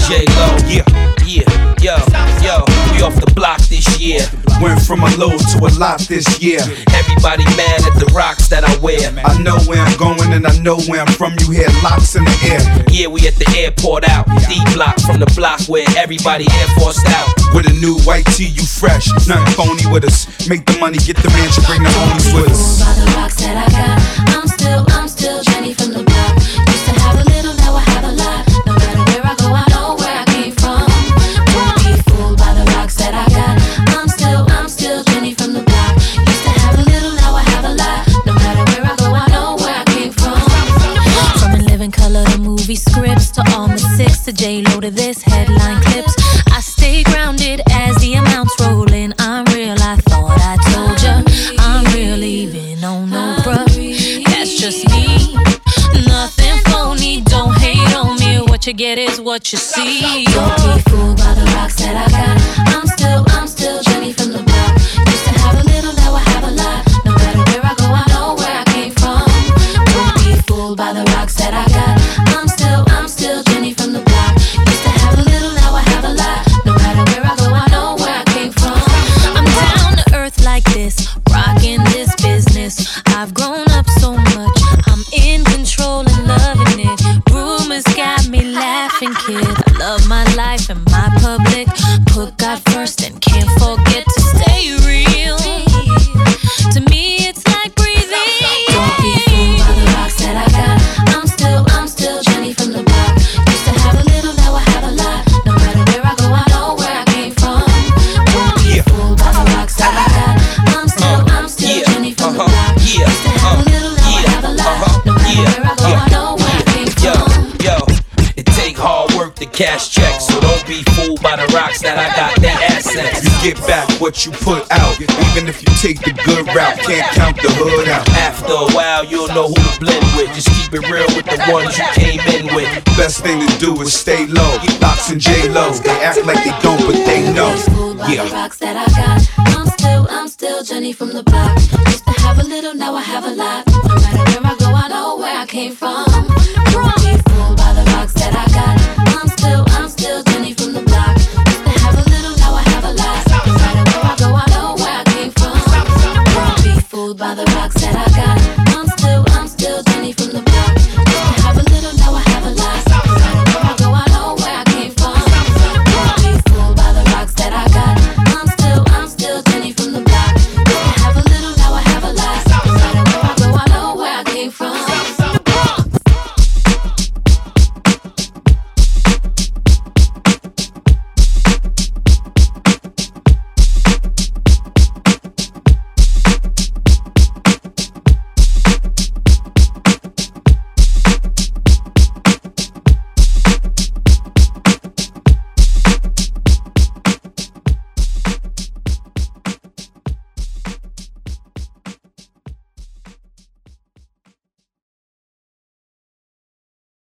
J-Lo. Yo, we off the block this year. Went from a low to a lot this year. Everybody mad at the rocks that I wear. I know where I'm going and I know where I'm from. You hear locks in the air. Yeah, we at the airport out. D-block from the block where everybody Air Forced out. With a new white tee, you fresh. Nothing phony with us. Make the money, get the mansion, bring the homies with us. By the rocks that I got, I'm still Jenny from the block. Used to have a little, now I have a lot. No matter where I go, I know where I came from. Don't be fooled by the rocks that I got. I'm still Jenny from the block. Used to have a little, now I have a lot. No matter where I go, I know where I came from. From In Living Color to movie scripts to Alma 6 to J-Lo to this headline clips. I stay grounded as the amounts roll in. I'm real, I thought I told ya. I'm real, even on no bruh. That's just me. Nothing phony, don't hate on me. What you get is what you see. Don't be fooled by the rocks that I got. I'm still Jenny from the block. Used to have a little, now I have a lot. No matter where I go, I know where I came from. Don't be fooled by the rocks that I got. I'm still Jenny from the block. Used to have a little, now I have a lot. No matter where I go, I know where I came from. I'm down to earth like this, rocking this business. I've grown up so much, I'm in control and loving it. Rumors got me laughing, kid. I love my life and my public. Put God first and can't forget to stay real. To me, it's like breathing. Don't be fooled by the rocks that I got. I'm still Jenny from the block. Used to have a little, now I have a lot. No matter where I go, I know where I came from. Don't be fooled by the rocks that I got. I'm still Jenny from the block. Used to have a little, now I have a lot. No matter where I go, I know where I came from. Yo, it take hard work to cash checks, so don't be fooled by the rocks that I got. That assets. You get back what you put out. Even if you take the good route, can't count the hood out. After a while, you'll know who to blend with. Just keep it real with the ones you came in with. Best thing to do is stay low. Locks and J-Lo, they act like they don't, but they know. Yeah. The rocks that I got. I'm still Jenny from the block. Used to have a little, now I have a lot.